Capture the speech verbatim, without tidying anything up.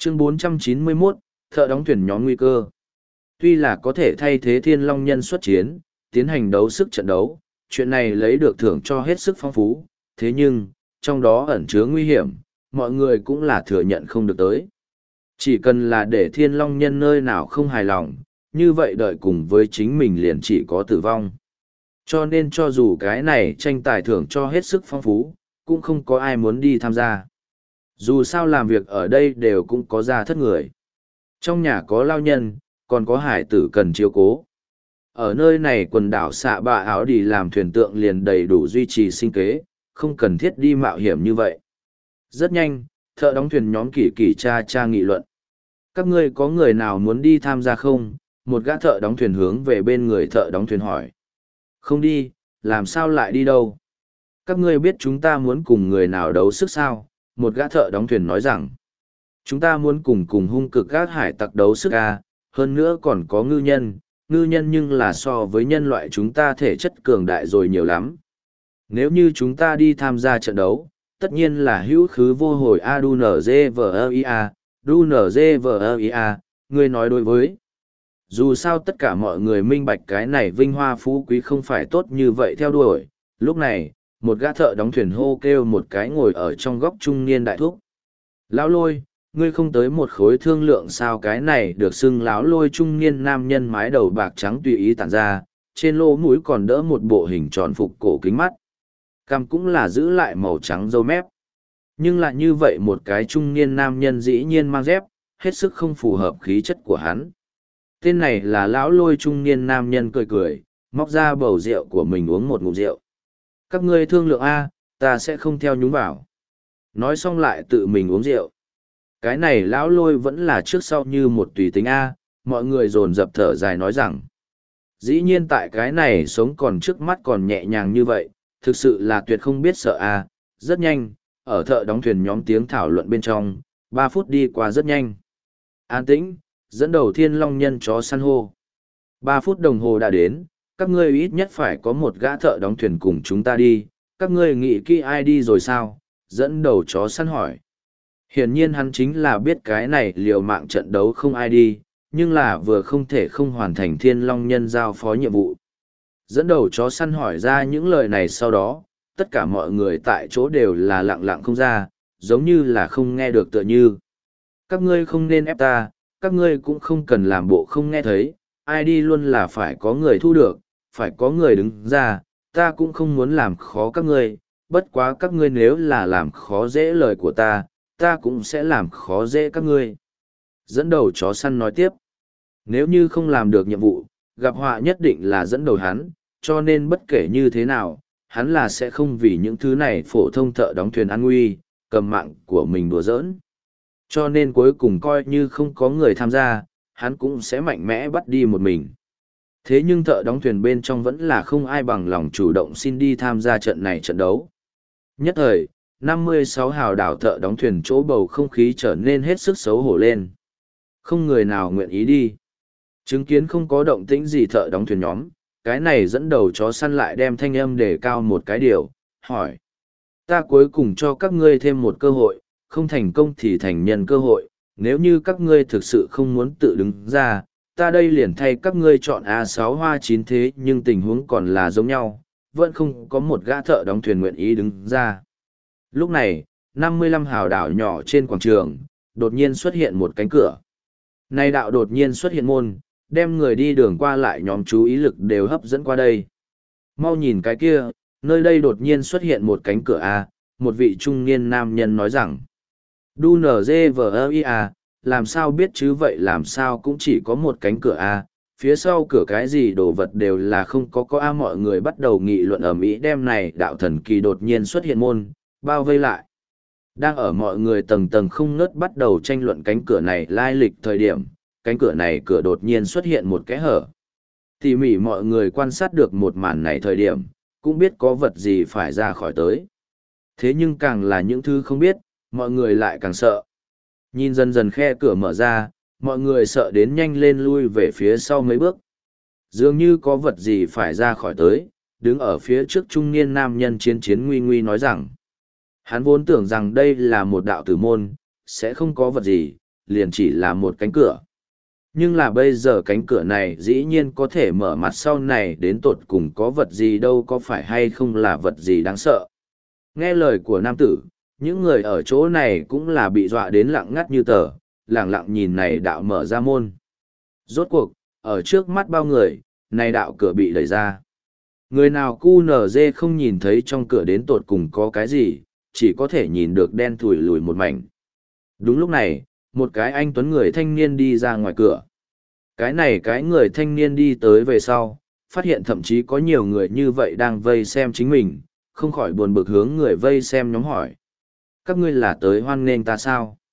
Chương bốn trăm chín mươi mốt, thợ đóng thuyền nhóm nguy cơ. Tuy là có thể thay thế thiên long nhân xuất chiến, tiến hành đấu sức trận đấu, chuyện này lấy được thưởng cho hết sức phong phú, thế nhưng, trong đó ẩn chứa nguy hiểm, mọi người cũng là thừa nhận không được tới. Chỉ cần là để thiên long nhân nơi nào không hài lòng, như vậy đợi cùng với chính mình liền chỉ có tử vong. Cho nên cho dù cái này tranh tài thưởng cho hết sức phong phú, cũng không có ai muốn đi tham gia. Dù sao làm việc ở đây đều cũng có gia thất người. Trong nhà có lao nhân, còn có hải tử cần chiếu cố. Ở nơi này quần đảo xạ bạ áo đi làm thuyền tượng liền đầy đủ duy trì sinh kế, không cần thiết đi mạo hiểm như vậy. Rất nhanh, thợ đóng thuyền nhóm kỳ kỳ cha cha nghị luận. Các ngươi có người nào muốn đi tham gia không? Một gã thợ đóng thuyền hướng về bên người thợ đóng thuyền hỏi. Không đi, làm sao lại đi đâu? Các ngươi biết chúng ta muốn cùng người nào đấu sức sao? Một gã thợ đóng thuyền nói rằng. Chúng ta muốn cùng cùng hung cực các hải tặc đấu sức à, hơn nữa còn có ngư nhân, ngư nhân nhưng là so với nhân loại chúng ta thể chất cường đại rồi nhiều lắm. Nếu như chúng ta đi tham gia trận đấu, tất nhiên là hữu khứ vô hồi a đu nở dê vờ ơ i a, đu nở dê vờ ơ i a, người nói đối với. Dù sao tất cả mọi người minh bạch cái này vinh hoa phú quý không phải tốt như vậy theo đuổi, lúc này, một gã thợ đóng thuyền hô kêu một cái ngồi ở trong góc trung niên đại thúc. Lão Lôi, ngươi không tới một khối thương lượng sao? Cái này được xưng Lão Lôi trung niên nam nhân mái đầu bạc trắng tùy ý tản ra, trên lỗ mũi còn đỡ một bộ hình tròn phục cổ kính mắt. Cằm cũng là giữ lại màu trắng râu mép. Nhưng lại như vậy một cái trung niên nam nhân dĩ nhiên mang dép, hết sức không phù hợp khí chất của hắn. Tên này là Lão Lôi trung niên nam nhân cười cười, móc ra bầu rượu của mình uống một ngụm rượu. Các ngươi thương lượng A, ta sẽ không theo nhúng vào. Nói xong lại tự mình uống rượu. Cái này Lão Lôi vẫn là trước sau như một tùy tính A, mọi người dồn dập thở dài nói rằng. Dĩ nhiên tại cái này sống còn trước mắt còn nhẹ nhàng như vậy, thực sự là tuyệt không biết sợ A. Rất nhanh, ở thợ đóng thuyền nhóm tiếng thảo luận bên trong, ba phút đi qua rất nhanh. An tĩnh, dẫn đầu thiên long nhân chó săn hô. Ba phút đồng hồ đã đến, các ngươi ít nhất phải có một gã thợ đóng thuyền cùng chúng ta đi, các ngươi nghĩ kỹ ai đi rồi sao? Dẫn đầu chó săn hỏi. Hiển nhiên hắn chính là biết cái này liều mạng trận đấu không ai đi, nhưng là vừa không thể không hoàn thành thiên long nhân giao phó nhiệm vụ. Dẫn đầu chó săn hỏi ra những lời này sau đó, tất cả mọi người tại chỗ đều là lặng lặng không ra, giống như là không nghe được tựa như. Các ngươi không nên ép ta, các ngươi cũng không cần làm bộ không nghe thấy, ai đi luôn là phải có người thu được, phải có người đứng ra, ta cũng không muốn làm khó các ngươi, bất quá các ngươi nếu là làm khó dễ lời của ta, ta cũng sẽ làm khó dễ các ngươi. Dẫn đầu chó săn nói tiếp, nếu như không làm được nhiệm vụ, gặp họa nhất định là dẫn đầu hắn, cho nên bất kể như thế nào, hắn là sẽ không vì những thứ này phổ thông thợ đóng thuyền an nguy, cầm mạng của mình đùa giỡn. Cho nên cuối cùng coi như không có người tham gia, hắn cũng sẽ mạnh mẽ bắt đi một mình. Thế nhưng thợ đóng thuyền bên trong vẫn là không ai bằng lòng chủ động xin đi tham gia trận này trận đấu. Nhất thời, năm mươi sáu hào đảo thợ đóng thuyền chỗ bầu không khí trở nên hết sức xấu hổ lên. Không người nào nguyện ý đi. Chứng kiến không có động tĩnh gì thợ đóng thuyền nhóm, cái này dẫn đầu chó săn lại đem thanh âm đề cao một cái điều, hỏi. Ta cuối cùng cho các ngươi thêm một cơ hội, không thành công thì thành nhân cơ hội, nếu như các ngươi thực sự không muốn tự đứng ra, ta đây liền thay các ngươi chọn a sáu hoa chín thế nhưng tình huống còn là giống nhau, vẫn không có một gã thợ đóng thuyền nguyện ý đứng ra. Lúc này, năm mươi lăm hào đảo nhỏ trên quảng trường, đột nhiên xuất hiện một cánh cửa. Này đạo đột nhiên xuất hiện môn, đem người đi đường qua lại nhóm chú ý lực đều hấp dẫn qua đây. Mau nhìn cái kia, nơi đây đột nhiên xuất hiện một cánh cửa A, một vị trung niên nam nhân nói rằng. Đu nở dê vờ ơ i a, làm sao biết chứ vậy làm sao cũng chỉ có một cánh cửa A, phía sau cửa cái gì đồ vật đều là không có có A. Mọi người bắt đầu nghị luận ầm ĩ đem này đạo thần kỳ đột nhiên xuất hiện môn, bao vây lại. Đang ở mọi người tầng tầng không ngớt bắt đầu tranh luận cánh cửa này lai lịch thời điểm, cánh cửa này cửa đột nhiên xuất hiện một kẽ hở. Tỉ mỉ mọi người quan sát được một màn này thời điểm, cũng biết có vật gì phải ra khỏi tới. Thế nhưng càng là những thứ không biết, mọi người lại càng sợ. Nhìn dần dần khe cửa mở ra, mọi người sợ đến nhanh lên lui về phía sau mấy bước. Dường như có vật gì phải ra khỏi tới, đứng ở phía trước trung niên nam nhân chiến chiến nguy nguy nói rằng. Hắn vốn tưởng rằng đây là một đạo tử môn, sẽ không có vật gì, liền chỉ là một cánh cửa. Nhưng là bây giờ cánh cửa này dĩ nhiên có thể mở mặt sau này đến tột cùng có vật gì đâu, có phải hay không là vật gì đáng sợ. Nghe lời của nam tử, những người ở chỗ này cũng là bị dọa đến lặng ngắt như tờ, lặng lặng nhìn này đạo mở ra môn. Rốt cuộc, ở trước mắt bao người, này đạo cửa bị đẩy ra. Người nào cu nở dê không nhìn thấy trong cửa đến tột cùng có cái gì, chỉ có thể nhìn được đen thủi lùi một mảnh. Đúng lúc này, một cái anh tuấn người thanh niên đi ra ngoài cửa. Cái này cái người thanh niên đi tới về sau, phát hiện thậm chí có nhiều người như vậy đang vây xem chính mình, không khỏi buồn bực hướng người vây xem nhóm hỏi. Các ngươi là tới hoan nghênh ta sao?